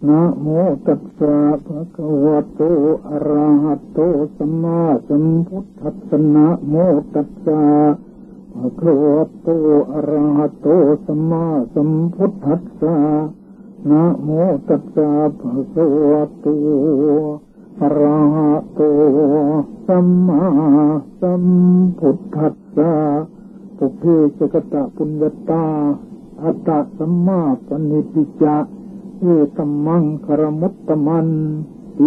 นะโมตัสสะภะคะวะโตอะระหะโตสัมมาสัมพุทธัสสะนะโมตัสสะภะคะวะโตอะระหะโตสัมมาสัมพุทธัสสะนะโมตัสสะภะคะวะโตอะระหะโตสัมมาสัมพุทธัสสะปุพเพสกตะปุญญตาอัตตะสัมมาปณิติจาเอตัมมังคารมุตตมันติ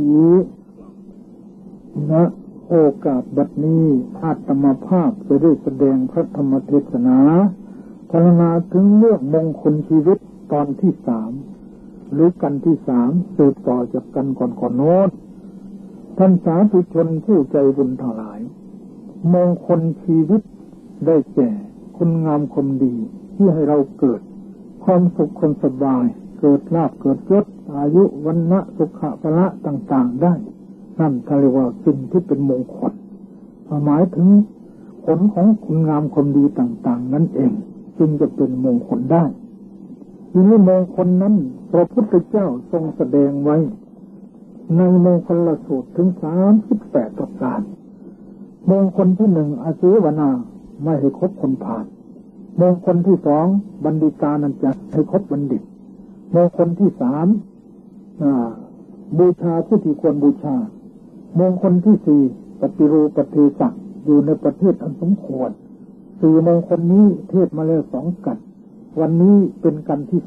ณโอกาสบัดนี้อาตมาภาพจะได้แสดงพระธรรมเทศนาพรรณนาถึงเรื่องมงคลชีวิตตอนที่3หรือกันที่3สืบต่อจากกันก่อนโน้นท่านสาธุชนผู้ใจบุญทั้งหลายมงคลชีวิตได้แก่คุณงามความดีที่ให้เราเกิดความสุขความสบายเกิดลาภเกิดยศอายุวันนะสุขะพละต่างๆได้นั่นเรียกว่าสิ่งที่เป็นมงคลหมายถึงผลของคุณงามความดีต่างๆนั่นเองจึงจะเป็นมงคลได้ทีนี้มงคลนั้นพระพุทธเจ้าทรงแสดงไว้ในมงคลสูตรถึง38ประการมงคลที่1อาชีวนาไม่ให้คบคนผ่านมงคลที่2บัณฑิตานันจะให้คบบัณฑิตมงคลที่3บูชาผู้ที่ควรบูชามงคลที่4ปฏิรูปฏิสักอยู่ในประเทศอันสมควร4มงคลนี้เทศมาแล้ว2กันวันนี้เป็นกันที่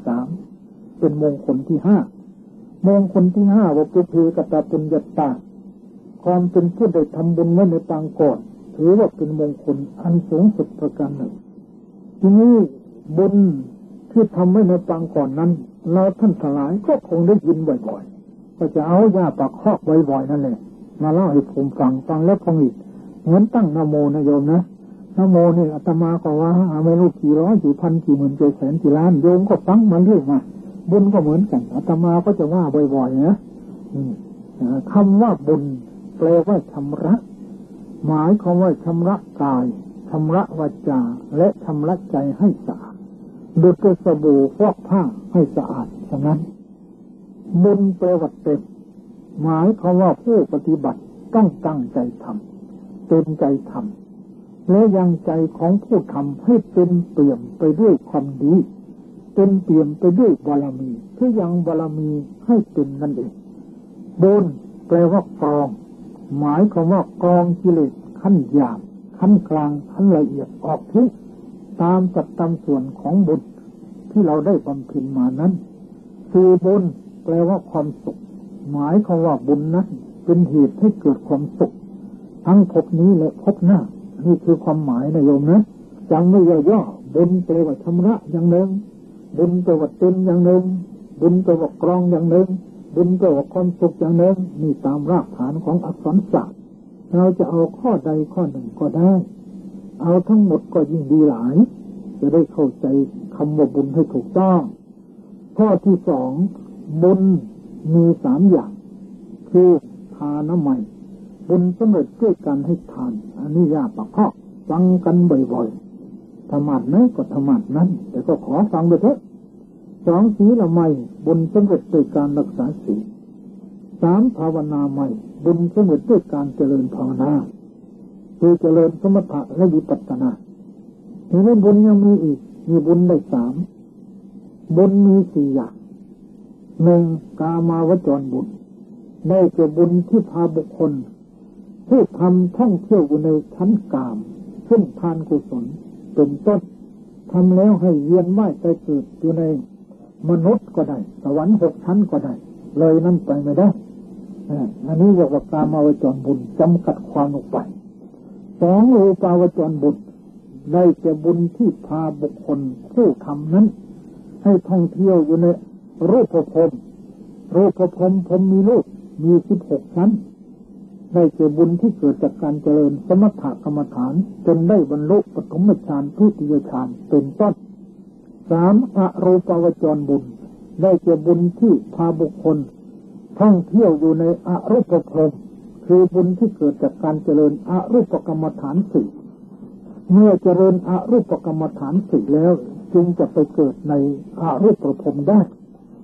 3เป็นมงคลที่5มงคลที่5ว่าปุเพกตปุญญตาความเป็นผู้ได้ทำบุญไว้ในปางก่อนถือว่าเป็นมงคลอันสูงสุดประการหนึ่งทีนี้บุญที่ทำไว้ในปางก่อนนั้นเราท่านทั้งหลายก็คงได้ยินบ่อยๆก็จะเอายาปากคอกบ่อยๆนั่นแหละมาเล่าให้ผมฟังแล้วคงอีกเหมือนตั้งนะโมนะโยมนะนะโมนี่อาตมาก็ว่าไม่รู้กี่ร้อยกี่พันกี่หมื่นกี่แสนกี่ล้านโยมก็ฟังมาเรื่อยมาบุญก็เหมือนกันอาตมาก็จะว่าบ่อยๆนะคำว่าบุญแปลว่าชำระหมายความว่าชำระกายชำระวาจาและชำระใจให้สะอาดดุจสบู่ฟอกผ้าให้สะอาดฉะนั้นบุญแปลว่าเต็มหมายความว่าผู้ปฏิบัติต้องตั้งใจทำเต็มใจทำและยังใจของผู้ทำให้เต็มเปี่ยมไปด้วยความดีเต็มเปี่ยมไปด้วยบารมีคือยังบารมีให้เต็มนั่นเองบุญแปลว่ากรองหมายความว่ากรองกิเลสขั้นหยาบขั้นกลางขั้นละเอียดออกทิ้งตามสัดตามส่วนของบุญที่เราได้บำเพ็ญมานั้นคือบุญแปลว่าความสุขหมายความว่าบุญนั้นเป็นเหตุให้เกิดความสุขทั้งภพนี้และภพหน้านี่คือความหมายนะโยมนะจำไม่ย่อๆบุญแปลว่าชำระอย่างหนึ่งบุญแปลว่าเต็มอย่างหนึ่งบุญแปลว่ากรองอย่างหนึ่งบุญแปลว่าความสุขอย่างหนึ่งนี่ตามรากฐานของอักษรศาสตร์เราจะเอาข้อใดข้อหนึ่งก็ได้เอาทั้งหมดก็ยิ่งดีหลายจะได้เข้าใจคำว่าบุญให้ถูกต้องข้อที่2บุญมี3อย่างคือทานใหม่บุญสำเร็จด้วยการให้ทานอันนี้ยากปากข้อฟังกันบ่อยๆธรรมะไหนก็ธรรมะนั้นแต่ก็ขอฟังด้วยเถอะ2ศีลใหม่บุญสำเร็จด้วยการรักษาศีล3ภาวนาใหม่บุญสำเร็จด้วยการเจริญภาวนาคือเจริญสมถะและวิปัสสนาทีนี้บุญยังมีอีกมีบุญได้3บุญมี4อย่าง1กามาวจรบุญได้แก่บุญที่พาบุคคลผู้ทำท่องเที่ยวอยู่ในชั้นกามเช่นทานกุศลเป็นต้นทำแล้วให้เวียนว่ายไปเกิดอยู่ในมนุษย์ก็ได้สวรรค์6ชั้นก็ได้เลยนั่นไปไม่ได้อันนี้เรียกว่ากามาวจรบุญจำกัดความลงไป2รูปาวจรบุญได้แก่บุญที่พาบุคคลผู้ทำนั้นให้ท่องเที่ยวอยู่ในรูปภพผมมีรูปมี16ชั้นได้แก่บุญที่เกิดจากการเจริญสมถกรรมฐานจนได้บรรลุปฐมฌานทุติยฌานเป็นต้น3อรูปาวจรบุญได้แก่บุญที่พาบุคคลท่องเที่ยวอยู่ในอรูปภพคือบุญที่เกิดจากการเจริญอรูปกรรมฐาน4เมื่อเจริญอรูปกรรมฐาน4แล้วจึงจะไปเกิดในอรูปภพได้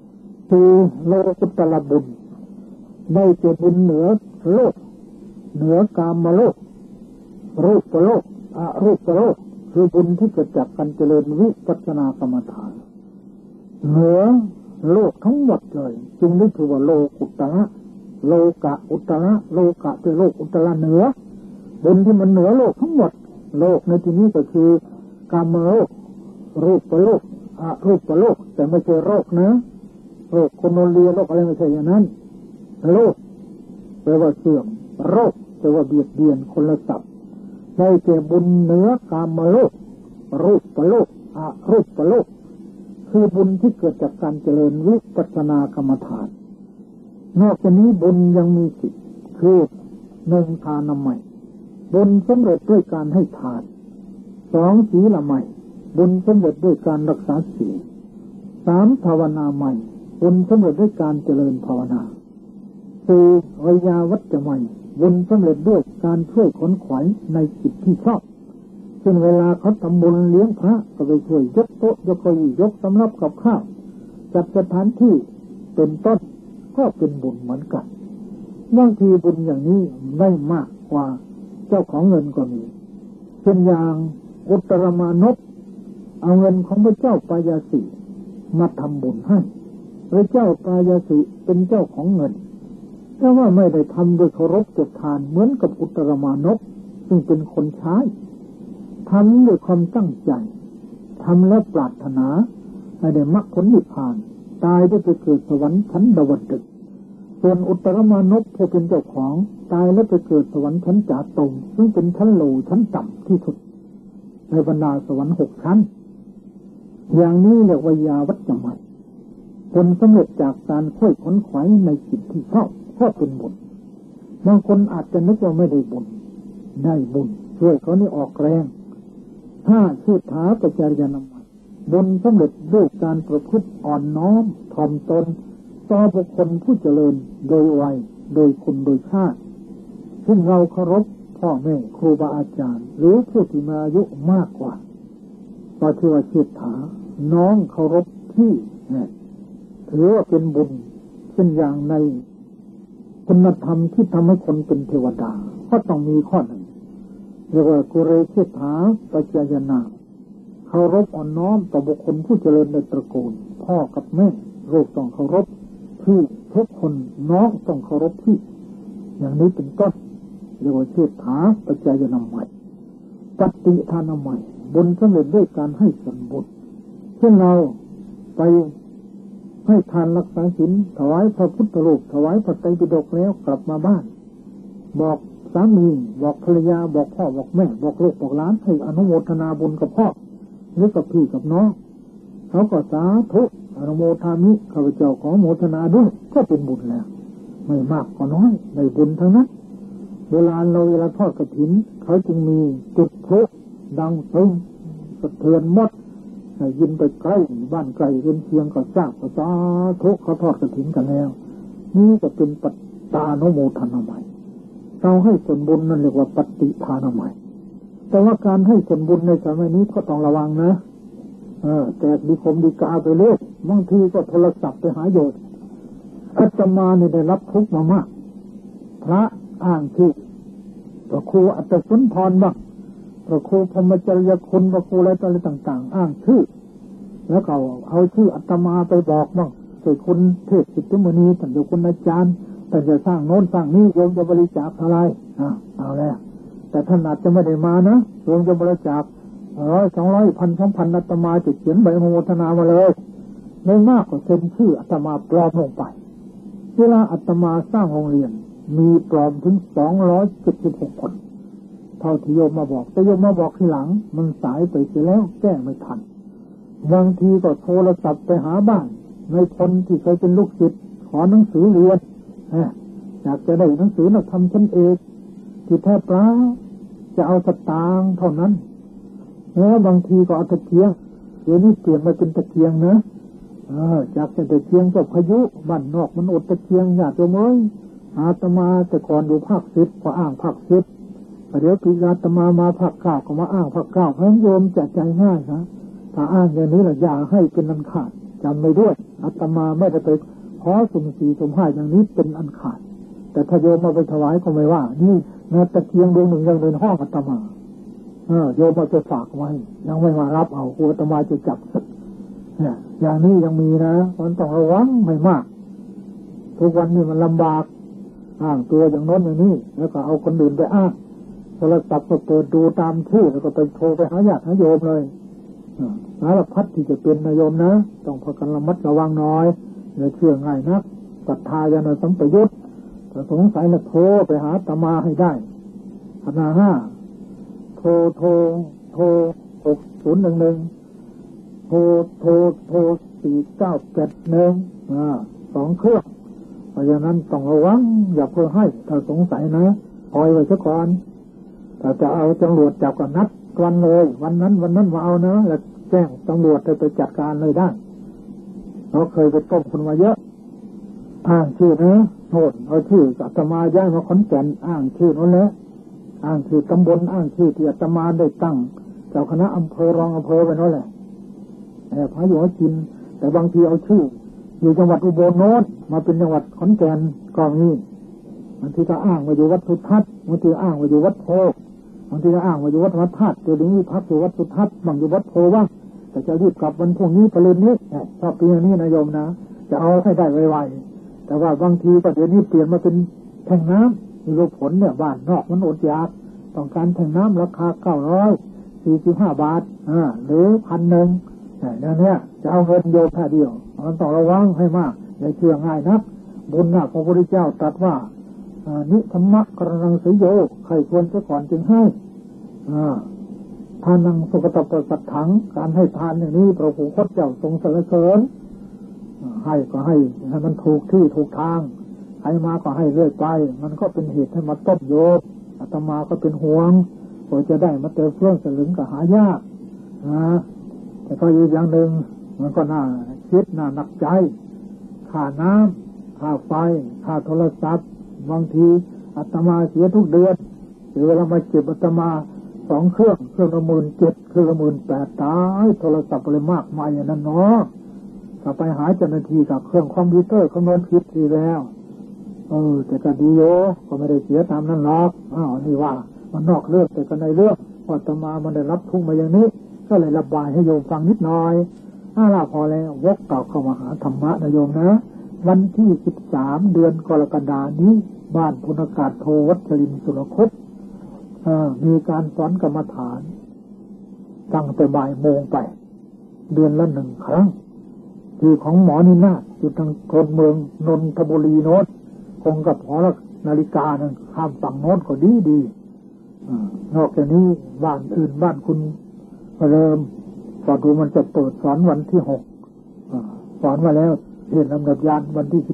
คือโลกุตตรบุญได้เกิดบุญเหนือโลกเหนือกามโลกรูปโลกอรูปโลกคือบุญที่เกิดจากการเจริญวิปัสสนากรรมฐานเหนือโลกทั้งหมดเลยจึงได้ถือว่าโลกุตระโลกะอุตระโลกะเป็นโลกอุตระเหนือบุญที่มันเหนือโลกทั้งหมดโลกในที่นี้ก็คือกามโลกรูปโลกอรูปโลกแต่ไม่ใช่โรคนะโรคโคโนเลียโรคอะไรไม่ใช่อย่างนั้นโลกแปลว่าเสื่อมโรคแปลว่าเบียดเบียนคนละศัพท์ได้แก่บุญเหนือกามโลกรูปโลกอรูปโลกคือบุญที่เกิดจากการเจริญวิปัสสนากรรมฐานนอกจากนี้บุญยังมีสิทธิ์คือหนึ่งทานใหม่บุญสำเร็จด้วยการให้ทานสองศีลใหม่บุญสำเร็จด้วยการรักษาศีลสามภาวนาใหม่บุญสำเร็จด้วยการเจริญภาวนาสี่วิยาวัจจะใหม่บุญสำเร็จด้วยการช่วยขนขวายในจิตที่ชอบเช่นเวลาเขาทำบุญเลี้ยงพระก็ไปช่วยยกโต๊ะยกเก้าอี้ยกสำรับกับข้าวจัดสถานที่เป็นต้นก็เป็นบุญเหมือนกันบางทีบุญอย่างนี้ได้มากกว่าเจ้าของเงินก็มีเช่นอย่างอุตรมานพเอาเงินของพระเจ้าปายาสีมาทำบุญให้พระเจ้าปายาสีเป็นเจ้าของเงินแต่ว่าไม่ได้ทำโดยเคารพจดทานเหมือนกับอุตรมานพซึ่งเป็นคนใช้ทำด้วยความตั้งใจทำแล้วปรารถนาให้ได้มรรคผลนิพพานตายได้ไปเกิดสวรรค์ชั้นดาวดึงส์ส่วนอุตรมานพผู้เป็นเจ้าของตายแล้วไปเกิดสวรรค์ชั้นจาตุมซึ่งเป็นชั้นโลชั้นต่ำที่สุดในบรรดาสวรรค์6 ชั้นอย่างนี้เรียกว่ายาวัจจะใหม่ผลสำเร็จจากการค่อยขนขวายในจิตที่ชอบก็เป็นบุญบางคนอาจจะนึกว่าไม่ได้บุญได้บุญช่วยเขานี่ออกแรงถ้าชื่อถาปัจจารณาบุญสำเร็จด้วยการประพฤติอ่อนน้อมถ่อมตนต่อบุคคลผู้เจริญโดยวัยโดยคุณโดยชาติซึ่งเราเคารพพ่อแม่ครูบาอาจารย์หรือผู้ที่มีอายุมากกว่าก็ชื่อว่าชื่อถาน้องเคารพพี่ถือว่าเป็นบุญเช่นอย่างในคุณธรรมที่ทำให้คนเป็นเทวดาก็ต้องมีข้อหนึ่งเรียกว่ากุเรชิถาปัจจายนาเคารพอ่อนน้อมต่อบุคคลผู้เจริญในตระกูลพ่อกับแม่ลูกต้องเคารพพี่ทุกคนน้องต้องเคารพพี่อย่างนี้เป็นต้นเรียกว่าชิถาปัจจายนาใหม่ปฏิทานใหม่บุญสำเร็จด้วยการให้ส่วนบุญเช่นเราไปให้ทานรักษาศีลถวายพระพุทธรูปถวายพระไตรปิฎกแล้วกลับมาบ้านบอกสามีบอกภรรยาบอกพ่อบอกแม่บอกลูกบอกหลานให้อนุโมทนาบุญกับพ่อหรือกับพี่กับน้องเขาก็สาธุอนุโมทามิข้าพเจ้าขอโมทนาด้วยก็เป็นบุญแล้วไม่มากก็น้อยได้บุญทั้งนั้นเวลาทอดกฐินเขาจึงมีจุดพลุดังตึ้งสะเทือนหมดยินไปใกล้บ้านไกลเรือนเคียงก็ทราบว่าสาธุเขาทอดกฐินกันแล้วนี่ก็เป็นปัตตานุโมทนาใหม่เราให้ส่วนบุญนั่นเรียกว่าปฏิทานใหม่แต่ว่าการให้ส่วนบุญในสมัยนี้ก็ต้องระวังนะแจกดีคมดีกาไปเลยบางทีก็โทรศัพท์ไปหาโยชน์อาตมาเนี่ยได้รับทุกข์มามากพระอ้างชื่อพระครูอัตสุนทรบ้างพระครูพรหมจริยคุณพระครูอะไรต่างๆอ้างชื่อแล้วก็เอาชื่ออาตมาไปบอกบ้างโดยคุณเทพสิทธิมณีท่านเจ้าคุณอาจารย์ท่านจะสร้างโน้นสร้างนี้โยมจะบริจาคอะไรเอาแล้วแต่ท่านอาจจะไม่ได้มานะโยมจะบริจาค100 200 1,000 2,000อาตมาจะเขียนใบอนุโมทนามาเลยไม่มากก็เซ็นชื่ออาตมาปลอมลงไปเวลาอาตมาสร้างโรงเรียนมีปลอมถึง276 คนเท่าที่โยมมาบอกแต่โยมมาบอกทีหลังมันสายไปเสียแล้วแก้ไม่ทันบางทีก็โทรศัพท์ไปหาบ้านในคนที่เคยเป็นลูกศิษย์ขอหนังสือเรียนอยากจะได้หนังสือนักธรรมชั้นเอกที่แท้เปล่าจะเอาสตางค์เท่านั้นแล้วบางทีก็เอาตะเกียงเดี๋ยวนี้เปลี่ยนมาเป็นตะเกียงนะจากตะเกียงก็พายุบ้านนอกมันอดตะเกียงอยากจะมั้ยอาตมาแต่ก่อนอยู่ภาค10ก็อ้างภาค10เดี๋ยวปีอาตมามาภาค9ก็มาอ้างภาค9ให้โยมจะใจง่ายนะถ้าอ้างอย่างนี้ล่ะอย่าให้เป็นอันขาดจำไม่ด้วยอาตมาไม่ได้ไปขอสุ่มสี่สุ่มห้าอย่างนี้เป็นอันขาดแต่ถ้าโยมมาไปถวายก็ไม่ว่านี่แม้ตะเกียงดวงหนึ่งยังเดินห้องอาตมาโยมมาจะฝากไว้ยังไม่มารับเอาอาตมาจะจับเนี่ยอย่างนี้ยังมีนะมันต้องระวังไม่มากทุกวันนี้มันลำบากอ้างตัวอย่างโน้นอย่างนี้แล้วก็เอาคนอื่นไปอ้างโทรศัพท์ก็เปิดดูตามชื่อแล้วก็ไปโทรไปหาญาติหาโยมเลยสารพัดที่จะเป็นนายโยมนะต้องพากันระมัดระวังน้อยอย่าเชื่อง่ายนักศรัทธาญาณสัมปยุตถ้าสงสัยแล้วโทรไปหาอาตมาให้ได้ขณะโทร6011โทร49812เครื่องเพราะฉะนั้นต้องระวังอย่าเพื่อให้ถ้าสงสัยนะคอยไว้ซะก่อนถ้าจะเอาตำรวจจับก็นัดวันเลยวันนั้นมาเอานะแล้วแจ้งตำรวจไปจัดการเลยได้เราเคยไปต้มคนมาเยอะอ้างชื่อนะโน่นเอาชื่ออาตมาย้ายมาขอนแก่นอ้างชื่อนั่นแหละอ้างชื่อตำบลอ้างชื่อที่อาตมาได้ตั้งเจ้าคณะอำเภอรองอำเภอไปนั่นแหละพระอยู่ให้กินแต่บางทีเอาชื่ออยู่จังหวัดอุบลโน้นมาเป็นจังหวัดขอนแก่นก็มีบางทีก็อ้างว่าอยู่วัดสุทัศน์บางทีอ้างว่าอยู่วัดโพบางทีก็อ้างว่าอยู่วัดวัดธาตุตัวนี้พักอยู่วัดสุทัศน์บางอยู่วัดโพบ้างแต่จะรีบกลับวันพรุ่งนี้ประเด็นนี้ชอบปีนี้นะโยมนะจะเอาให้ได้ไวๆแต่ว่าบางทีประเด็นนี้เปลี่ยนมาเป็นแท่งน้ำมีโลผลเนี่ยบ้านนอกมันอดอยากต้องการแท่งน้ำราคา945 บาทหรือ1,000เนี่ยจะเอาเงินโยมแค่เดียวมันต้องระวังให้มากอย่าเชื่อง่ายนักบุญนะพระพุทธเจ้าตรัสว่านิธรรมะกรณังสิโยใครควรจะก่อนจึงให้ทานังสุกตปสัตถังการให้ทานอย่างนี้พระผู้คตเจ้าทรงสรรเสริญให้ก็ให้มันถูกที่ถูกทางให้มาก็ให้เรื่อยไปมันก็เป็นเหตุให้มาต้มโยมอาตมาก็เป็นห่วงกว่าจะได้มาเติมเครื่องสลึงก็หายากแต่ก็อีกอย่างหนึ่งมันก็น่าคิดน่าหนักใจค่าน้ำค่าไฟค่าโทรศัพท์บางทีอาตมาเสียทุกเดือนหรือเวลามาเก็บอาตมา2 เครื่องละ17,000เครื่องละ18,000ตายโทรศัพท์อะไรมากมายอย่างนั้นเนาะถ้าไปหาเจ้าหน้าที่กับเครื่องคอมพิวเตอร์คำนวณผิดทีแล้วแต่ก็ดีโยก็ไม่ได้เสียตามนั้นหรอกนี่ว่ามันนอกเรื่องแต่ก็ในเรื่องอาตมามันได้รับทุกข์มาอย่างนี้ก็เลยระบายให้โยมฟังนิดหน่อยล่ะพอแล้ววกกลับเข้ามาหาธรรมะนะโยมนะวันที่13 เดือนกรกฎาคมนี้บ้านพลอากาศโทวัชรินทร์สุรคตมีการสอนกรรมฐานตั้งแต่บ่ายโมงไปเดือนละ1 ครั้งที่ของหมอนินาศอยู่ทางโซนเมืองนนทบุรีโน้นคงกับหอนาฬิกานั่นข้ามฝั่งโน้นก็ดีนอกจากนี้บ้านอื่นบ้านคุณเริ่มก็ดูมันจะเปิดสอนวันที่6สอนมาแล้วเห็นลำดับยานวันที่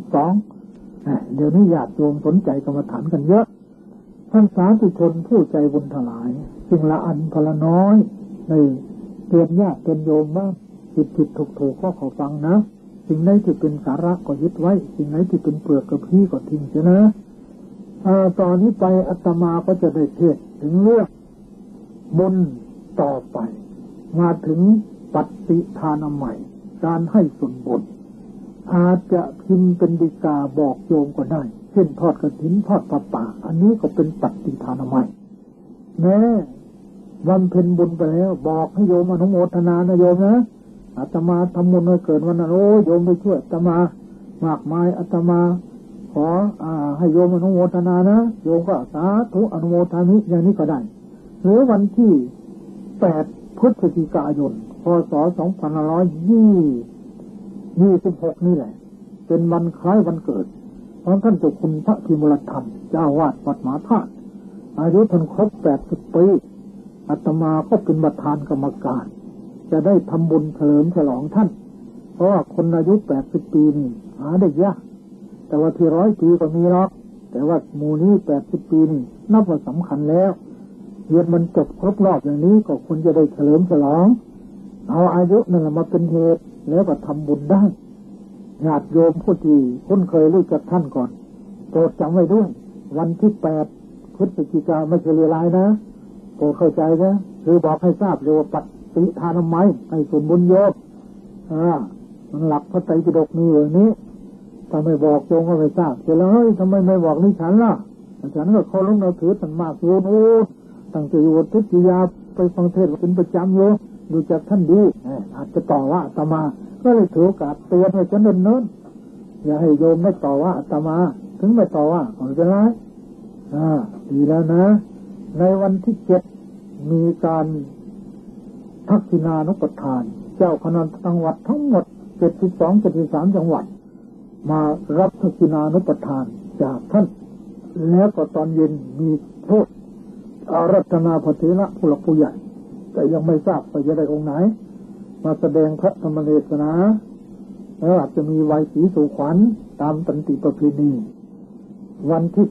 12เดี๋ยวนี้ญาติโยมสนใจกรรมฐานกันเยอะท่านสาธุชนผู้ใจบุญทั้งหลายสิ่งละอันพละน้อยในเตือนญาติเตือนโยมบ้างผิดถูกก็ขอฟังนะสิ่งไหนที่เป็นสาระก็ยึดไว้สิ่งไหนที่เป็นเปลือกกระพี้ก็ทิ้งเสียนะตอนนี้ไปอาตมาก็จะได้เทศถึงเรื่องบุญต่อไปมาถึงปฏิทานใหม่การให้ส่วนบุญอาจจะพิมพ์เป็นฎีกาบอกโยมก็ได้เช่นทอดกฐินทอดผ้าป่าอันนี้ก็เป็นปฏิทานใหม่แม้บำเพ็ญบุญไปแล้วบอกให้โยมอนุโมทนานะโยมนะอาตมาทำบุญเกิดวันนั้นโยมไปช่วยอาตมามากมายอาตมาขอให้โยมอนุโมทนานะโยมก็สาธุอนุโมทามิอย่างนี้ก็ได้หรือวันที่8 พฤศจิกายนพ.ศ. 2526นี่แหละเป็นวันคล้ายวันเกิดของท่านเจ้าคุณพระพิมลธรรมเจ้าวาดวัดมหาธาตุอายุท่านครบ80 ปีอาตมาก็เป็นประธานกรรมการจะได้ทำบุญเฉลิมฉลองท่านเพราะว่าคนอายุ80 ปีนี่หาได้ยากแต่ว่าที่100 ปีก็มีหรอกแต่ว่าหมู่นี้80 ปีนี่นับว่าสำคัญแล้วเรียนมันจบครบรอบอย่างนี้ก็ควรจะได้เฉลิมฉลองเอาอายุนั่นแหละมาเป็นเหตุแล้วก็ทำบุญได้ญาติโยมผู้ที่คุ้นเคยรู้จักท่านก่อนโปรดจำไว้ด้วยวันที่8 พฤศจิกายนไม่ใช่เวลานะโปรดเข้าใจนะคือบอกให้ทราบเลยว่าปฏิทานไม้ให้ส่วนบุญโยมมันหลักพระไตรปิฎกมีอย่างนี้ถ้าไม่บอกโยมก็ไม่ทราบเสร็จแล้วเฮ้ยทำไมไม่บอกนี่ฉันล่ะฉันก็เคารพนับถือท่านมากอยู่โอ้ตั้งใจอยู่ทุติยาไปฟังเทศน์เป็นประจำอยู่ดูจากท่านดีอาจจะต่อว่าอาตมาก็เลยถือโอกาสเตือนให้ฉันเนิ่นๆอย่าให้โยมไม่ต่อว่าอาตมาถึงไม่ต่อว่าไม่เป็นไรดีแล้วนะในวันที่7มีการทักษิณานุปทานเจ้าคณะจังหวัดทั้งหมด72-73จังหวัดมารับทักษิณานุปทานจากท่านแล้วก็ตอนเย็นมีโทษอารัธนาพระเถระผู้หลักผู้ใหญ่แต่ยังไม่ทราบว่าจะได้องค์ไหนมาแสดงพระธรรมเทศนาแล้วอาจจะมีวัยศรีสู่ขวัญตามตันติประเพณีวันที่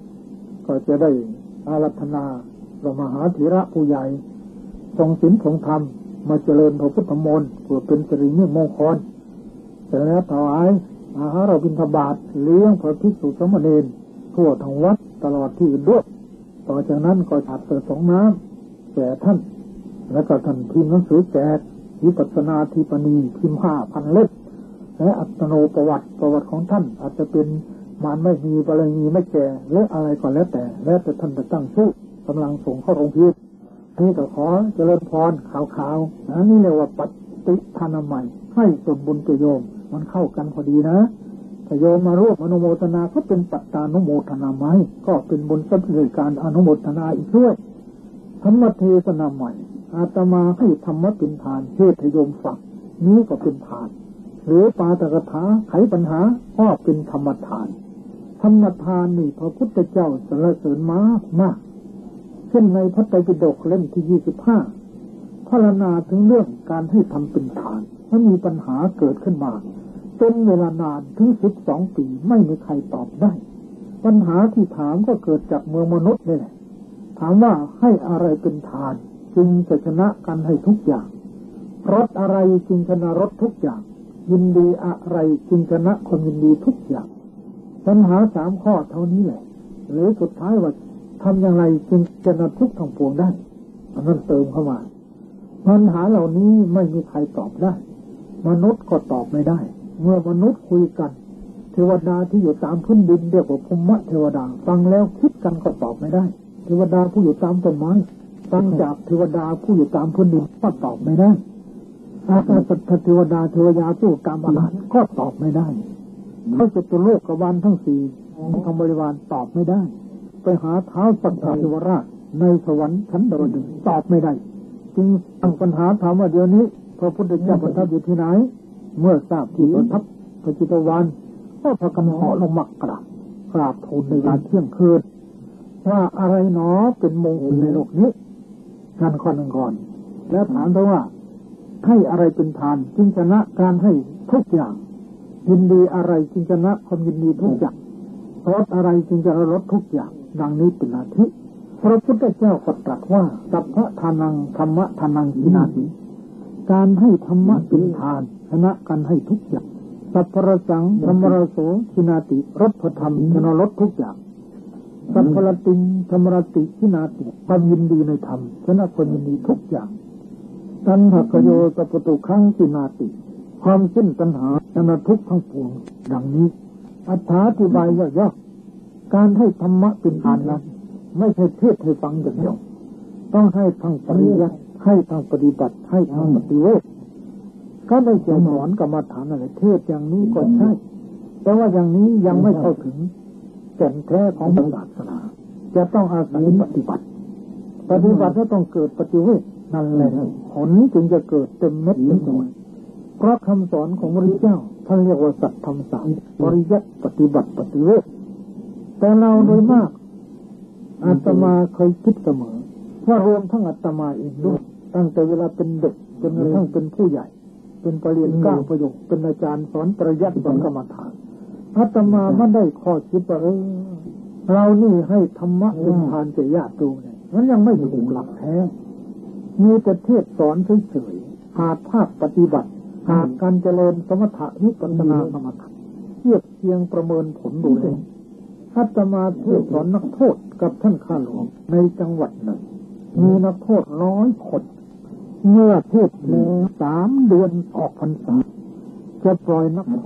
8ก็จะได้อารัธนาพระมหาเถระผู้ใหญ่ทรงศีลทรงธรรมมาเจริญพระพุทธมนต์เพื่อเป็นสิริมงคลเสร็จแล้วถวายอาหารบิณฑบาตเลี้ยงพระภิกษุสามเณรทั่วทั้งวัดตลอดที่อื่นด้วยต่อจากนั้นก็จัดเปิดสงน้ำแก่ท่านแล้วก็ท่านพิมพ์หนังสือแจกวิปัสสนาธิปนีพิมพ์5,000 เล่มและอัตโนประวัติของท่านอาจจะเป็นมารไม่มีบารมีไม่แก่หรืออะไรก็แล้วแต่ท่านจะตั้งชื่อกำลังส่งเข้าโรงพิมพ์นี่ก็ขอเจริญพรข่าวๆนี่เรียกว่าปฏิทานใหม่ให้ส่วนบุญแก่โยมมันเข้ากันพอดีนะถ้าโยมมาร่วมอนุโมทนาก็เป็นปัตตานุโมทนาไหมก็เป็นบุญสัมฤทธิ์การอนุโมทนาอีกด้วยธรรมเทศนาใหม่อาตมาให้ธรรมะเป็นทานเทศให้โยมฟังนี้ก็เป็นทานหรือปาฐกถาไขปัญหาก็เป็นธรรมทานธรรมทานนี่พระพุทธเจ้าสรรเสริญมากเช่นในพระไตรปิฎกเล่มที่25พรรณนาถึงเรื่องการให้ทำเป็นทานถ้ามีปัญหาเกิดขึ้นมาเป็นเวลานานถึง12 ปีไม่มีใครตอบได้ปัญหาที่ถามก็เกิดจากเมืองมนุษย์นี่แหละถามว่าให้อะไรเป็นทานจึงจะชนะกันให้ทุกอย่างรสอะไรจึงชนะรสทุกอย่างยินดีอะไรจึงชนะคนยินดีทุกอย่างปัญหา3 ข้อเท่านี้แหละหรือสุดท้ายว่าทำอย่างไรจึงชนะทุกทั้งปวงได้อันนั้นเติมเข้ามาปัญหาเหล่านี้ไม่มีใครตอบได้มนุษย์ก็ตอบไม่ได้เมื่อมนุษย์คุยกันเทวดาที่อยู่ตามพื้นดินเรียกว่าพรหมเทวดาฟังแล้วคิดกันก็ตอบไม่ได้เทวดาผู้อยู่ตามต้นไม้ฟังจากเทวดาผู้อยู่ตามพื้นดินก็ตอบไม่ได้อาคาสัตเทวดาผู้ตามอากาศก็ตอบไม่ได้เขาจะตัวโลกกบาลทั้ง4ของธรรมบริวารตอบไม่ได้ไปหาท้าวสักการเทวราชในสวรรค์ชั้นดาวดึงส์ตอบไม่ได้จึงตั้งปัญหาถามว่าเดี๋ยวนี้พระพุทธเจ้าประทับอยู่ที่ไหนเมื่อทราบที่ประทับพระจิตวาลก็พากันเหาะลงมากราบทูลในเวลาเที่ยงคืนว่าอะไรหนอเป็นมงคลในโลกนี้การข้อหนึ่งก่อนแล้วถามไปว่าให้อะไรเป็นทานจึงชนะการให้ทุกอย่างยินดีอะไรจึงชนะความยินดีทุกอย่างรสอะไรจึงจะลดทุกอย่างดังนี้เป็นอาทิพระพุทธเจ้าตรัสว่าสัพพะทานังธรรมะทานังสินาติการให้ธรรมะเป็นทานชนะกันให้ทุกอย่างสัพพะสังธรรมรโสสินาติรสธรรมชนะลดทุกอย่างสัพพะติงธรรมรติสินาติความยินดีในธรรมชนะความยินดีทุกอย่างตัณหะโยสัพพตุขังสินาติความสิ้นตัณหาชนะทุกทั้งปวงดังนี้อธิบายย่อๆการให้ธรรมะเป็นทานนั้นไม่ใช่เทศให้ฟังอย่างเดียวต้องให้ทั้งปริยัติให้ทั้งปฏิบัติให้ทั้งปฏิเวทก็ได้จะสอนกรรมฐานอะไรเทศอย่างนี้ก็ใช่แต่ว่าอย่างนี้ยังไม่เข้าถึงแก่นแท้ของศาสนาจะต้องอาศัยปฏิบัติก็ต้องเกิดปฏิเวทนั่นแหละผลจึงจะเกิดเต็มเม็ดเต็มหน่วยเพราะคำสอนของพระพุทธเจ้าท่านเรียกว่าสัตธรรมสามปริยัติปฏิบัติปฏิเวทแต่เราโดยมากอาตมาเคยคิดเสมอว่ารวมทั้งอาตมาเองด้วยตั้งแต่เวลาเป็นเด็กจนกระทั่งเป็นผู้ใหญ่เป็นปรริญญา9 ประโยคเป็นอาจารย์สอนปริยัติสอนกรรมฐานอาตมาไม่ได้ข้อคิดว่าเรานี่ให้ธรรมะเป็นทานจะญาติดูเนี่ยมันยังไม่ถูกหลักแท้มีแต่เทศสอนเฉยๆขาดภาคปฏิบัติขาดการเจริญสมถะวิปัสสนากรรมฐานเทียบเคียงประเมินผลดูเลยอาตมาเทศสอนนักโทษกับท่านข้าหลวงในจังหวัดหนึ่งมีนักโทษ100 คนเมื่อเทศแล้ว3 เดือนออกพรรษาจะปล่อยนักโทษ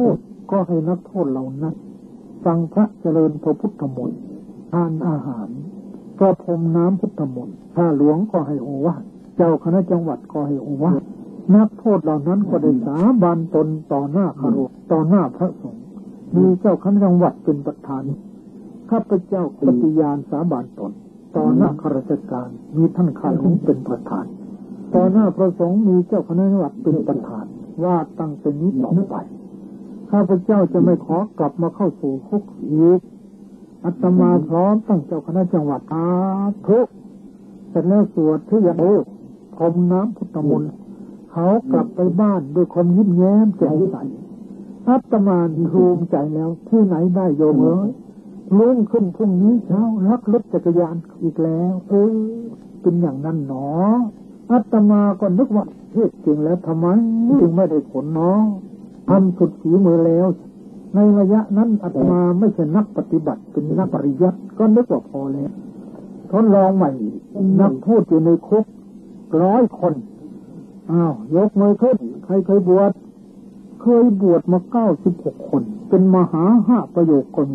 ก็ให้นักโทษเหล่านั้นฟังพระเจริญพระพุทธมนต์ทานอาหารก็พรมน้ำพุทธมนต์ข้าหลวงก็ให้โอวาทเจ้าคณะจังหวัดก็ให้โอวาทนักโทษเหล่านั้นก็ได้สาบานตนต่อหน้าคารวะต่อหน้าพระสงฆ์มีเจ้าคณะจังหวัดเป็นประธานข้าพเจ้าปฏิญาณสาบานตนต่อหน้าข้าราชการมีท่านข้าหลวงเป็นประธานต่อหน้าพระสงฆ์มีเจ้าคณะจังหวัดเป็นประธานว่าตั้งแต่นี้ต่อไปข้าพเจ้าจะไม่ขอกลับมาเข้าสู่คุกอีกอาตมาพร้อมตั้งเจ้าคณะจังหวัดทุกเสร็จแล้วสวดที่ยังพรมน้ำพุทธมนต์เขากลับไปบ้านด้วยความยิ้มแย้มแจ่มใสอาตมาภูมิใจแล้วที่ไหนได้โยมเอ้ยรุ่งขึ้นพรุ่งนี้เช้ารักรถจักรยานอีกแล้วเป็นอย่างนั้นหนออาตมาก็นึกว่าเทศจริงแล้วทำไมจึงไม่ได้ผลเนาะทำสุดฝีมือแล้วในระยะนั้นอาตมาไม่ใช่นักปฏิบัติเป็นนักปริยัติก็นึกว่าพอแล้วทดลองใหม่นักโทษอยู่ในคุก100 คนยกมือขึ้นใครเคยบวชมา96 คนเป็นมหา5 ประโยคคน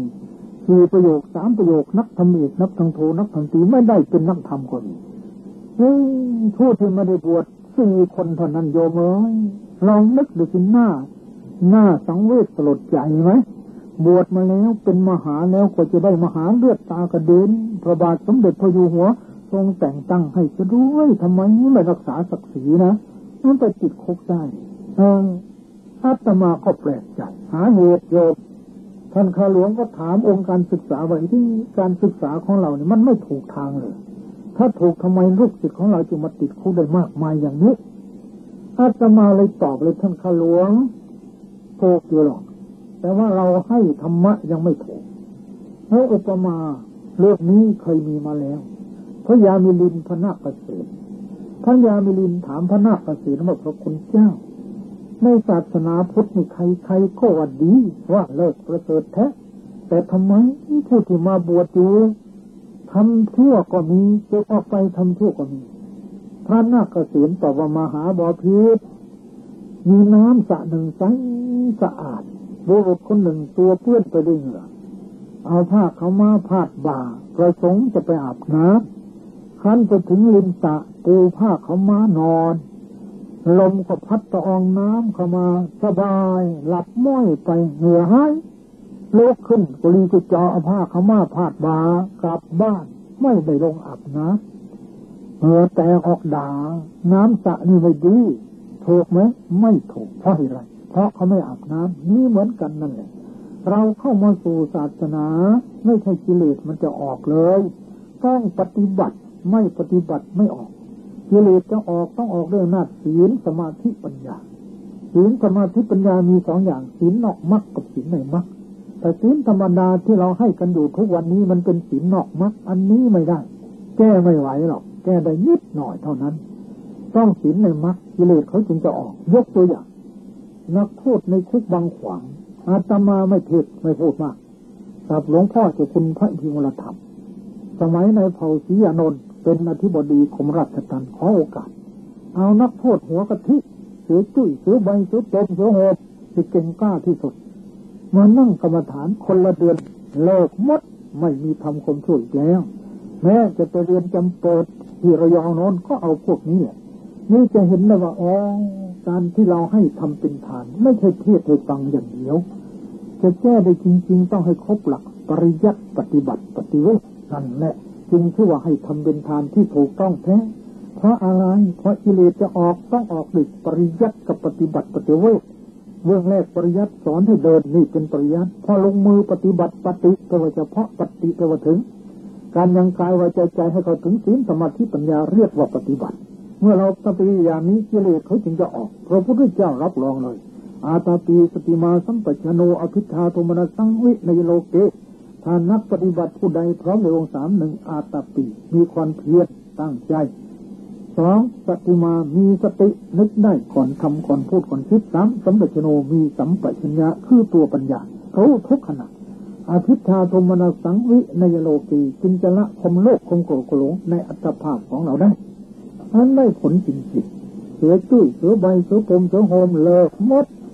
4 ประโยค3 ประโยคนักธรรมเอกนักธรรมโทนักธรรมตรีไม่ได้เป็นนักธรรมคนผู้ที่ไม่ได้บวช4 คนเท่านั้นโยมเอ้ยลองนึกดูสิหน้าสังเวชสลดใจไหมบวชมาแล้วเป็นมหาแล้วก็จะได้มหาเลือดตากระเด็นพระบาทสมเด็จพระอยู่หัวทรงแต่งตั้งให้จะด้วยทำไมไม่รักษาศักดิ์ศรีนะมันไปติดคุกได้อาตมาก็แปลกใจหาเหตุโยมท่านข้าหลวงก็ถามองค์การศึกษาว่าที่การศึกษาของเราเนี่ยมันไม่ถูกทางเลยถ้าถูกทำไมลูกศิษย์ของเราจึงมาติดคุกได้มากมายอย่างนี้อาตมาเลยตอบเลยท่านข้าหลวงถูกอยู่หรอกแต่ว่าเราให้ธรรมะยังไม่ถูกเพราะอุปมาเรื่องนี้เคยมีมาแล้วพระยามิลินพระนาคเกษตรพระยามิลินถามพระนาคเกษตรว่าพระคุณเจ้าในศาสนาพุทธนี่ใครก็ว่าดีว่าเลิศประเสริฐแท้แต่ทำไมผู้ที่มาบวชอยู่ทำชั่วก็มีจะออกไปทำชั่วก็มีพระนาคเกษตรตอบว่ามหาบพิตรมีน้ำสระหนึ่งใสสะอาดบุรุษคนหนึ่งตัวเปื้อนไปด้วยเหงื่อเอาผ้าเขามาพาดบ่าประสงค์จะไปอาบน้ำขั้นไปถึงริมสระปูผ้าเขามานอนลมก็พัดตะอองน้ำเข้ามาสบายหลับม้อยไปเหงื่อหายลุกขึ้นกุลีกุจอเอาผ้าเขามาพาดบ่ากลับบ้านไม่ได้ลงอาบน้ำเหงื่อแตกออกด่าน้ำสระนี่ไม่ดีถูกไหมไม่ถูกเพราะอะไรเพราะเขาไม่อาบน้ำนี่เหมือนกันนั่นแหละเราเข้ามาสู่ศาสนาไม่ใช่กิเลสมันจะออกเลยต้องปฏิบัติไม่ปฏิบัติไม่ออกกิเลสจะออกต้องออกด้วยอำนาจศีลสมาธิปัญญาศีลสมาธิปัญญามี2 อย่างศีลนอกมรรคกับศีลในมรรคแต่ศีลธรรมดาที่เราให้กันอยู่ทุกวันนี้มันเป็นศีลนอกมรรคอันนี้ไม่ได้แก้ไม่ไหวหรอกแก้ได้นิดหน่อยเท่านั้นต้องศีลในมรรคกิเลสเขาจึงจะออกยกตัวอย่างนักโทษในคุกบางขวางอาตมาไม่เทศไม่พูดมากกับหลวงพ่อเจ้าคุณพระพิมลธรรมสมัยในเผ่าศรีอานนท์เป็นอธิบดีกรมราชทัณฑ์ขอโอกาสเอานักโทษหัวกะทิเสือจุ้ยเสือใบเสือปมเสือโหดที่เก่งกล้าที่สุดมานั่งกรรมฐานคนละเดือนเลิกหมดไม่มีทำความชั่วอีกแล้วแม้จะไปเรียนจำเปิดที่ระยองโน้นก็เอาพวกนี้แหละนี่จะเห็นเลยว่าการที่เราให้ทำเป็นฐานไม่ใช่เทศให้ฟังอย่างเดียวจะแก้ได้จริงๆต้องให้ครบหลักปริยัติปฏิบัติปฏิเวทนั่นแหละจึงชื่อว่าให้ทำเป็นทานที่ถูกต้องแท้เพราะอะไรเพราะกิเลสจะออกต้องออกด้วยปริยัติกับปฏิบัติปฏิเวทเบื้องแรกปริยัติสอนให้เดินนี่เป็นปริยัติพอลงมือปฏิบัติปฏิแปลว่าเฉพาะปฏิแปลว่าถึงการยังกายวาจาใจให้เขาถึงศีลสมาธิปัญญาเรียกว่าปฏิบัติเมื่อเราปฏิบัติอย่างนี้กิเลสเขาจึงจะออกพระพุทธเจ้ารับรองเลยอาตาปีสติมาสัมปชัญโนอภิธาโทมนัสสังวิในโลเกถ้านักปฏิบัติผู้ใดพร้อมในองค์1อาตาปีมีความเพียรตั้งใจ2สติมามีสตินึกได้ก่อนทำก่อนพูดก่อนคิด3สัมปชัญโนมีสัมปชัญญะคือตัวปัญญารู้ทุกขณะอภิธาโทมนัสสังวิในโลกีจึงจะละความโลภความโกรธความหลงในอัตภาพของเราได้นั้นได้ผลจริงๆเสือจุ้ยเสือใบเสือปมเสือโหมเลิกหมด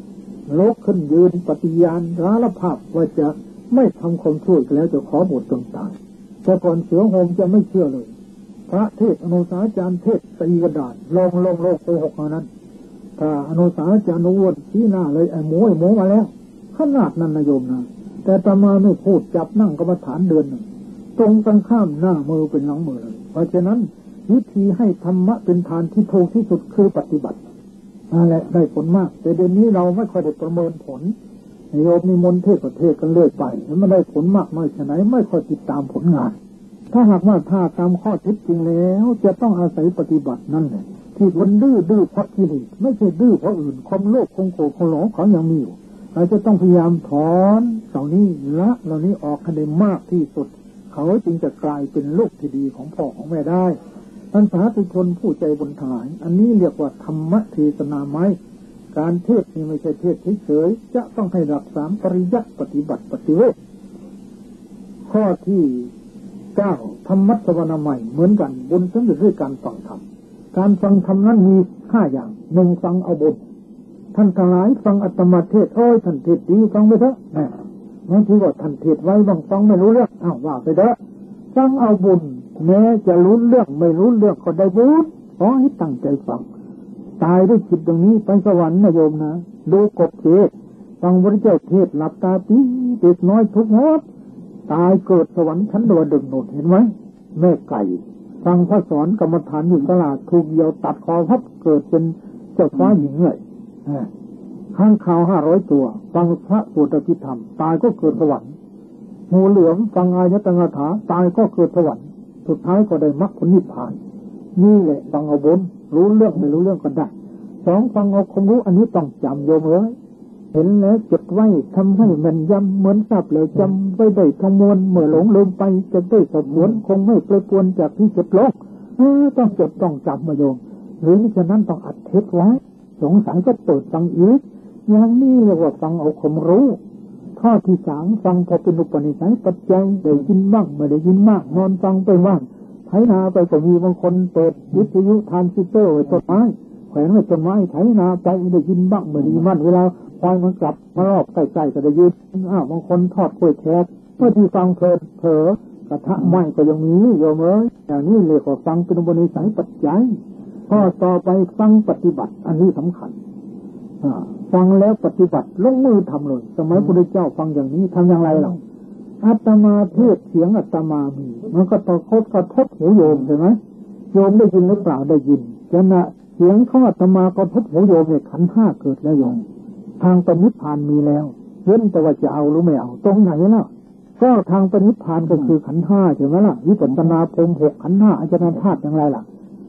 ลุกขึ้นยืนปฏิญาณสารภาพว่าจะไม่ทำความชั่วแล้วจะขอบวชจนตายแต่ก่อนเสือโฮมจะไม่เชื่อเลยพระเทศอนุสาจารย์เทศตีกระดาษลงโลกโกหกนั้นถ้าอนุสาจารย์วนชี้หน้าเลยไอ้หมูมาแล้วขนาดนั้นนะโยมนะแต่อาตมาไม่พูดจับนั่งกรรมฐานเดือนหนึ่งตรงกันข้ามหน้ามือเป็นหลังมือเลยเพราะฉะนั้นวิธีให้ธรรมะเป็นฐานที่ถูกที่สุดคือปฏิบัตินั่นแหละได้ผลมากแต่เดี๋ยวนี้เราไม่ค่อยได้ประเมินผลโยมนิมนต์เทศประเทศกันเรื่อยไปแล้วไม่ได้ผลมากน้อยแค่ไหนไม่ค่อยติดตามผลงานถ้าหากว่าถ้าตามข้อเท็จจริงแล้วจะต้องอาศัยปฏิบัตินั่นแหละที่คนดื้อเพราะกิเลสไม่ใช่ดื้อเพราะอื่นความโลภคงโกรธคงหลงเขายังมีอยู่เราจะต้องพยายามถอนเหล่านี้ละเหล่านี้ออกให้ได้มากที่สุดเขาจึงจะกลายเป็นลูกที่ดีของพ่อของแม่ได้ท่านสาธุชนผู้ใจบุญทั้งหลายอันนี้เรียกว่าธรรมเทศนาไม้การเทศนี่ไม่ใช่เทศเฉยๆจะต้องให้หลักสามปริยัติปฏิบัติปฏิเวทข้อที่9ธรรมะสวรรค์ใหม่เหมือนกันบุญสำเร็จด้วยการฟังธรรมการฟังธรรมนั้นมี5อย่าง1ฟังเอาบุญท่านทั้งหลายฟังอาตมาเทศท่านเทศดีฟังไปเถอะบางทีว่าท่านเทศไว้บางฟังไม่รู้เรื่องว่าไปเถอะฟังเอาบุญแม้จะรู้เรื่องไม่รู้เรื่องก็ได้บุญขอให้ตั้งใจฟังตายด้วยจิตตรงนี้ไปสวรรค์นะโยมนะดูกบเทศฟังพระเจ้าเทศหลับตาปีเด็กน้อยทุกข์หดตายเกิดสวรรค์ชั้นดาวดึงโนดเห็นไหมแม่ไก่ฟังพระสอนกรรมฐานอยู่ตลาดถูกเหยี่ยวตัดคอพับเกิดเป็นเจ้าฟ้าหญิงเลยข้างข่าว500ตัวฟังพระสวดอภิธรรมตายก็เกิดสวรรค์งูเหลือมฟังอายตนะถาตายก็เกิดสวรรค์สุดท้ายก็ได้มรรคผลนิพพานนี่แหละฟังเอาบุญรู้เรื่องไม่รู้เรื่องก็ได้2ฟังเอาความรู้อันนี้ต้องจำโยมเห็นแล้วจดไว้ทำให้มันย้ำเหมือนทราบเลยจำไว้ได้ทั้งมวลเมื่อหลงลืมไปจะได้สมวนคงไม่เปรปวนจากที่จดลงต้องจดต้องจำมาโยมหรือฉะนั้นต้องอัดเทปไว้สงสัยก็เปิดฟังอีกอย่างนี้เรียกว่าฟังเอาความรู้ข้อที่3ฟังพอเป็นอุปนิสัยปัจจัยได้ยินบ้างไม่ได้ยินมากนอนฟังไปบ้างไถนาไปก็มีบางคนเปิดวิทยุทรานซิสเตอร์ไว้ต้นไม้แขวนไว้ต้นไม้ไถนาไปได้ยินบ้างไม่ได้ยินบ้างเวลาควายมันกลับมารอบใกล้ๆก็ได้ยินบางคนทอดกล้วยแขกเพื่อที่ฟังเพลินเผลอกระทะไหม้ก็ยังมีโยมอย่างนี้เรียกว่าฟังเป็นอุปนิสัยปัจจัยข้อต่อไปฟังปฏิบัติอันนี้สำคัญฟังแล้วปฏิบัติลงมือทำเลยสมัยพระพุทธเจ้าฟังอย่างนี้ทำอย่างไรล่ะอาตมาเทศเสียงอาตมามีมันก็กระทบหูโยมใช่ไหมโยมได้ยินหรือเปล่าได้ยินฉะนั้นเสียงของอาตมากระทบหูโยมเนี่ยขันธ์5เกิดแล้วโยมทางปณิพพานมีแล้วเว้นแต่ว่าจะเอาหรือไม่เอาตรงไหนล่ะก็ทางปณิพพานก็คือขันธ์5ใช่ไหมล่ะวิปัสสนาภูมิ6ขันธ์5อาจารย์ธาตุอย่างไรล่ะ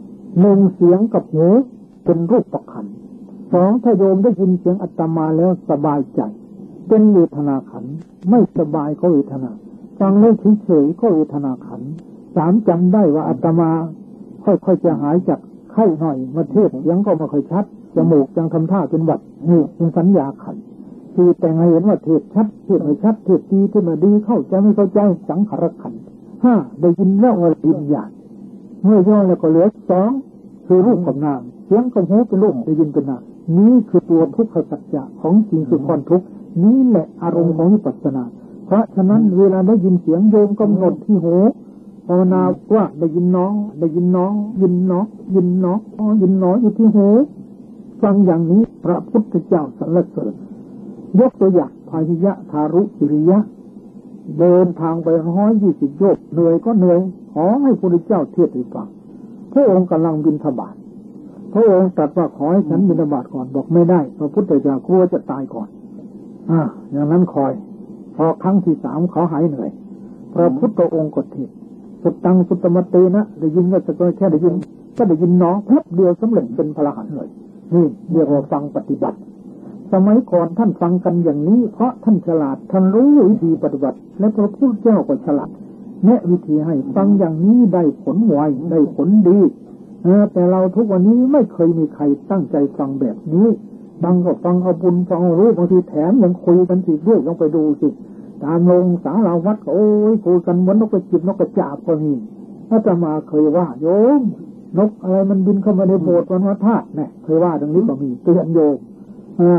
1เสียงกับหูเป็นรูปประขันธ์2ถ้าโยมได้ยินเสียงอาตมาแล้วสบายใจเป็นเวทนาขันธ์ไม่สบายก็เวทนาฟังแล้วเฉยๆก็เวทนาขันธ์3จำได้ว่าอาตมาค่อยๆจะหายจากไข้หน่อยมาเทศเสียงก็ไม่ค่อยชัดจมูกยังทำท่าเป็นหวัดนี่เป็นสัญญาขันธ์คือแต่งให้เห็นว่าเทศชัดเทศไม่ชัดเทศดีที่มาดีเข้าใจไม่เข้าใจสังขารขันธ์5ได้ยินแล้วว่าวิญญาณเมื่อย่อแล้วก็เหลือ2คือรูปกับนามเสียงกับหูเป็นรูปได้ยินเป็นนามนี้คือตัวทุกขสัจจะของจริงคือความทุกข์นี้แหละอารมณ์ของวิปัสสนาเพราะฉะนั้นเวลาได้ยินเสียงโยมกำหนดที่หูภาวนาว่าได้ยินน้องได้ยินน้องยินน้องยินน้องยินน้องอยู่ที่หูฟังอย่างนี้พระพุทธเจ้าสรรเสริญยกตัวอย่างพาหิยะทารุจิริยะเดินทางไป120 โยชน์เหนื่อยก็เหนื่อยขอให้พระพุทธเจ้าเทศน์ให้ฟังพระองค์กำลังบิณฑบาตพระองค์ตรัสว่าขอให้ฉันบิณฑบาตก่อนบอกไม่ได้พระพุทธเจ้ากลัวจะตายก่อนอย่างนั้นคอยพอครั้งที่3เขาหายเหนื่อยพระพุทธองค์ก็เทศน์สุตตังสุตตมเตนะได้ยินก็จะแค่ได้ยินก็ได้ยินน้องแป๊บเดียวสำเร็จเป็นพระอรหันต์เลยนี่เรียกว่าฟังปฏิบัติสมัยก่อนท่านฟังกันอย่างนี้เพราะท่านฉลาดท่านรู้วิธีปฏิบัติและพระพุทธเจ้าก็ฉลาดแนะวิธีให้ฟังอย่างนี้ได้ผลไวได้ผลดีแต่เราทุกวันนี้ไม่เคยมีใครตั้งใจฟังแบบนี้ฟังก็ฟังเอาบุญฟังเอารู้บางทีแถมยังคุยกันสิด้วยลองไปดูสิตามลงสาราวัดโอ้ยคุยกันเหมือนนกกระจิบนกกระจาบก็มีอาตมาเคยว่าโยมนกอะไรมันบินเข้ามาในโบสถ์วันพระธาตุเนี่ยเคยว่าดังนี้ก็มีเตือนโยม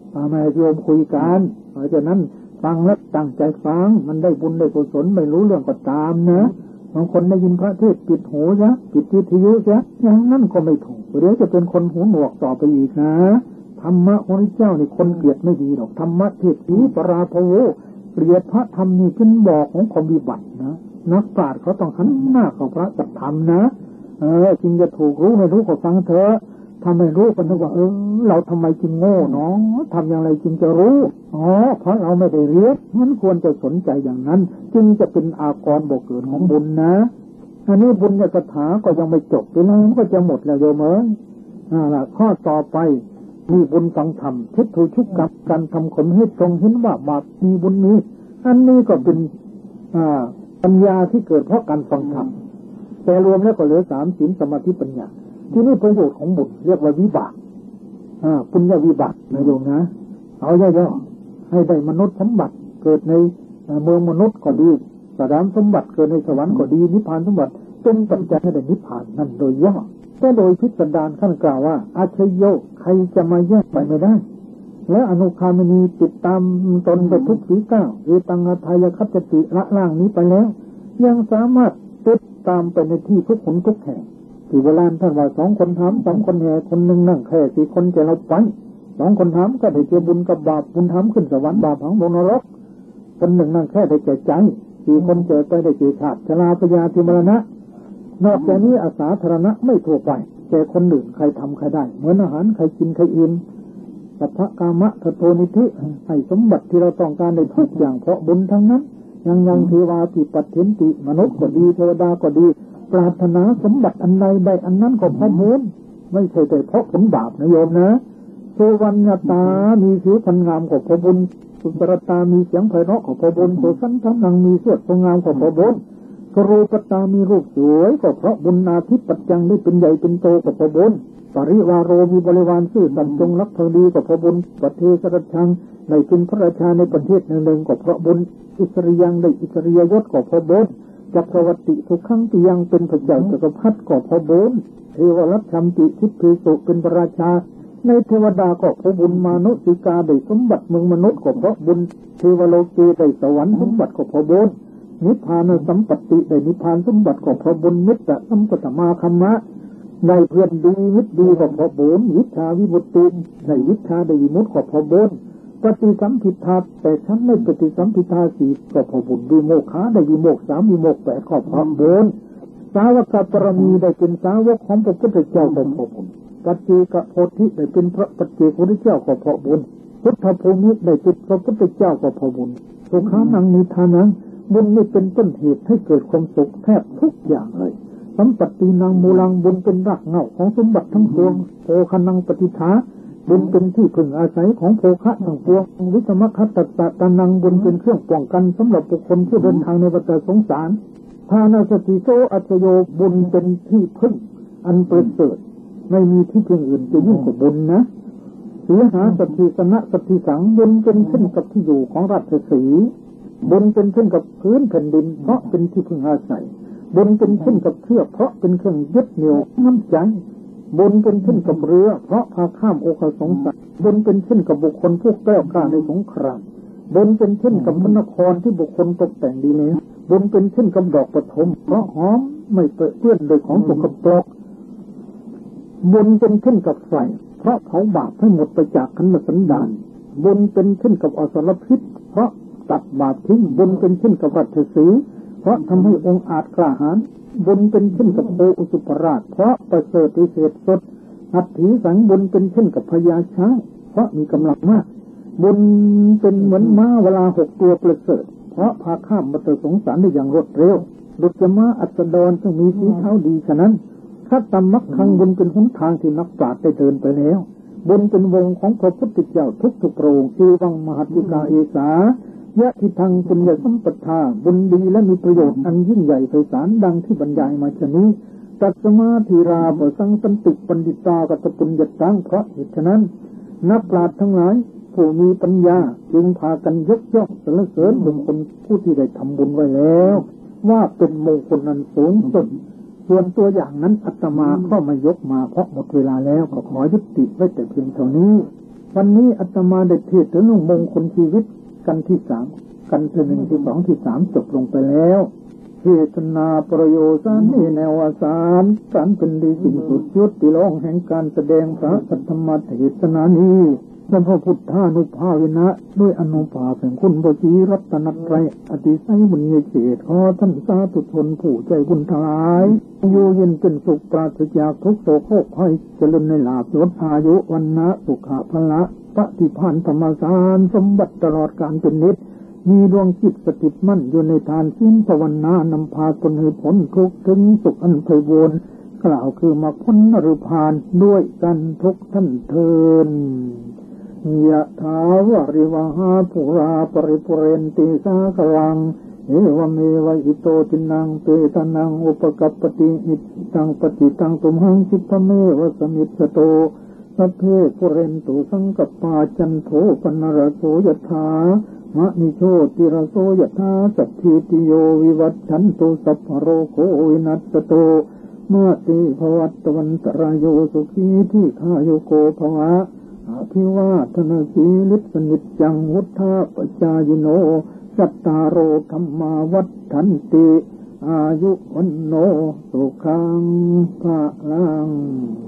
มาโยมคุยกันเพราะฉะนั้นฟังแล้วตั้งใจฟังมันได้บุญได้กุศลไม่รู้เรื่องก็ตามนะบางคนได้ยินพระเทศปิดหูซะปิดวิทยุซะอย่างนั้นก็ไม่ถูกเดี๋ยวจะเป็นคนหูหนวกต่อไปอีกนะธรรมะของพระเจ้านี่คนเกลียดไม่ดีหรอกธรรมะเทศนี้ปราภโวเกลียดพระธรรมนี่เป็นบอกของความวิบัตินะนักปราชญ์เขาต้องหันหน้าเข้าพระจักธรรมนะจริงจะถูกรู้ไม่รู้ก็ฟังเถอะถ้าไม่รู้ก็นึกว่าเราทำไมจึงโง่เนาะทำอย่างไรจึงจะรู้เพราะเราไม่ได้เรียนมันควรจะสนใจอย่างนั้นจึงจะเป็นอากรบ่เกิดของบุญนะอันนี้บุญญาคาถาก็ยังไม่จบไปแล้วก็จะหมดแล้วโยมล่ะข้อต่อไปมีบุญฟังธรรมทิฏฐุชุกกับการทำขมให้ตรงเห็นว่าบาปมีบุญนี้อันนี้ก็เป็นปัญญาที่เกิดเพราะการฟังธรรมแต่รวมแล้วก็เหลือ3ศีลสมาธิปัญญาที่นี่ประโยชน์ของบุญเรียกว่าวิบากปุญญวิบากนะโยมนะเอาย่อๆให้ได้มนุษย์สมบัติเกิดในเมืองมนุษย์ก็ดีสวรรค์สมบัติเกิดในสวรรค์ก็ดีนิพพานสมบัติเป็นปัจจัยให้ได้นิพพานนั่นโดยย่อก็โดยพิสดารขั้นกล่าวว่าอาชโยใครจะมาแยกไปไม่ได้และอนุคามินีติดตามตนไปทุกฝีก้าวเอตังอัฏฐายคัจติละล่างนี้ไปแล้วยังสามารถติดตามไปในที่ทุกหนทุกแห่งที่โบราณท่านว่า2 คนถาม2 คนแห่คนหนึ่งนั่งแค่4 คนจะเราไป2 คนถามก็ได้เจอบุญกับบาปบุญถามขึ้นสวรรค์บาปผังลงนรกคนหนึ่งนั่งแค่ได้เจอใจ4 คนเจอไปได้เจอชาติชราพยาธิมรณะนอกจากนี้อาสาธารณะไม่ทั่วไปแก่คนอื่นใครทำใครได้เหมือนอาหารใครกินใครอิ่มสัพพกามะทโทนิธิให้สมบัติที่เราต้องการได้ทุกอย่างเพราะบุญทั้งนั้นยังเทวาติปัฏฐินติมนุษย์ก็ดีเทวดาก็ดีปรารถนาสมบัติอันใดได้อันนั้นก็เพราะบุญไม่ใช่แต่เพราะผลบาปนะโยมนะโสวรรณตามีผิวพรรณงามก็เพราะบุญสุตรตามีเสียงไพเราะก็เพราะบุญโสสันทันังมีเสื้อทรงงามก็เพราะบุญกรูปตามีรูปสวยก็เพราะบุญนาทิปัจจังได้เป็นใหญ่เป็นโตก็เพราะบุญปริวารโรมีบริวารซื่อสัตย์จงรักภักดีก็เพราะบุญประเทศรัชชังได้เป็นพระราชาในประเทศหนึ่งก็เพราะบุญอิสริยังได้อิสริยยศก็เพราะบุญจักรวรรดิทุกครั้งที่ยังเป็นพระเจ้าจักรพรรดิก็เพราะบุญเทวรัตชัมติทิพย์สุเป็นพระราชาในเทวดาก็เพราะบุญมนุษย์สิกาได้สมบัติเมืองมนุษย์ก็เพราะบุญเทวโลกีได้สวรรค์สมบัติก็เพราะบุญนิพพานสัมปติได้นิพพานสมบัติก็เพราะบุญมิตรสัมปตมาคัมมะได้เพื่อนดีมิตรดีก็เพราะบุญวิชาวิมุตติได้วิชาได้วิมุตติก็เพราะบุญปฏิสัมภิทาแต่ฉันไม่ปฏิสัมภิทา4ก็เพราะบุญวิโมกขาได้วิโมก3วิโมก8ก็เพราะบุญสาวกปรมีได้เป็นสาวกของพระพุทธเจ้าก็เพราะบุญปัจเจกโพธิได้เป็นพระปัจเจกพุทธเจ้าก็เพราะบุญพุทธภูมิได้เป็นพระพุทธเจ้าก็เพราะบุญสุขานังนิทานังบุญนี่เป็นต้นเหตุให้เกิดความสุขแทบทุกอย่างเลยสัมปตินังมูลังบุญเป็นรากเหง้าของสมบัติทั้งปวงโภคนังปฏิฐาบุญเป็นที่พึ่งอาศัยของโภคะทั้งปวงวิสมคัตตะตานังบุญเป็นเครื่องป้องกันสำหรับบุคคลผู้เดินทางในวัฏสงสารทานาสติโสอัจโยบุญเป็นที่พึ่งอันประเสริฐไม่มีที่พึ่งอื่นจะยิ่งกว่าบุญนะสีหาสติสนะสติสังบุญเป็นขึ้นกับที่อยู่ของราชสีห์บุญเป็นขึ้นกับพื้นแผ่นดินเพราะเป็นที่พึ่งอาศัยบุญเป็นขึ้นกับเชือกเพราะเป็นเครื่องยึดเหนี่ยวน้ำใจบุญเป็นขึ้นกับเรือเพราะพาข้ามโอคสงสารบุญเป็นขึ้นกับบุคคลผู้แกล้วกล้าในสงครามบุญเป็นขึ้นกับพระนครที่บุคคลตกแต่งดีแล้วบุญเป็นขึ้นกับดอกปฐมเพราะหอมไม่เปื้อนโดยของสกปรกบุญเป็นขึ้นกับไฟเพราะเผาบาปให้หมดไปจากขันธสันดานบุญเป็นขึ้นกับอสรพิษเพราะตัดบาปทิ้งบุญเป็นขึ้นกับรัชสีเพราะทำให้องค์อาจกล้าหาญบุญเป็นขึ้นกับโพอุสุปราชเพราะประเสริฐวิเศษสดอัตถิสังบุญเป็นขึ้นกับพญาช้างเพราะมีกำลังมากบุญเป็นเหมือนม้าเวลา6 ตัวประเสริฐเพราะพาข้ามวัฏสงสารได้อย่างรวดเร็วดุจม้าอัสดรซึ่งมีฝีเท้าดีฉะนั้นถ้าตำมักคังบุญเป็นหนทางที่นักปราชญ์ได้เดินไปแล้วบุญเป็นวงของพระพุทธเจ้าทุกโปรงชื่อวังมหัตถิกาเอสายะทิทังปุญญสัมปทาบุญดีและมีประโยชน์อันยิ่งใหญ่ไพศาลดังที่บรรยายมาชนี้ตัสมาธีราบสังสันติปันดิตากัตปุญญตังเพราะเหตุฉะนั้นนักปราชญ์ทั้งหลายผู้มีปัญญาจึงพากันยกย่องสรรเสริญบุคคลผู้ที่ได้ทำบุญไว้แล้วว่าเป็นมงคลอันสูงสุดส่วนตัวอย่างนั้นอาตมาก็ไม่ยกมาเพราะหมดเวลาแล้วก็ขอยุติไว้แต่เพียงเท่านี้วันนี้อาตมาได้เทศน์ถึงเรื่องมงคลชีวิตกันที่สามกันที่หนึ่งที่สองที่สามจบลงไปแล้วเทศนาประโยชน์สารในแนวสารการเป็นดีสิ่งสุดยอดที่ร้องแห่งการแสดงพระสัทธรรมเทศนานี้พระพุทธานุภาเวนะด้วยอนุภาพแห่งคุณพระศรีรัตนตรัยอติไสยบุญญาเขตขอท่านสาธุชนผู้ใจบุญทั้งหลายอยู่เย็นเป็นสุขปราศจากทุกโศกโรคภัยเจริญในลาภยศอายุวันนะสุขะพละปฏิภาณธรรมสารสมบัติตลอดกาลเป็นนิจมีดวงจิตสถิตมั่นอยู่ในทานศีลภาวนานำพาตนให้พ้นทุกข์ถึงสุขอันไพบูรย์กล่าวคือมรรคผลนรพานด้วยกันทุกท่านเทินยะถาวาริวหาภูราปริปุเรนติสากลังเอวเมวะอิโตตินังเตตนังอุปกัปปติอิตังปฏิตังตุมหังคิปะเมวะสมิจฉโตสัพเพปุเรนตุสังกัปปาจันโทปนรโสยถามะนิโชติรโสยถาสัพพิติโยวิวัชชันตุสัพพโรโควินัสโตเมื่อติภวัตวันตรายโยสุขีที่ข้าโยโกภวะอภิวาทนาสีลิสนิจจังวุฒาปจายโนสัตตาโรธรรมาวัฏฐันติอายุวันโนสุขังภะลัง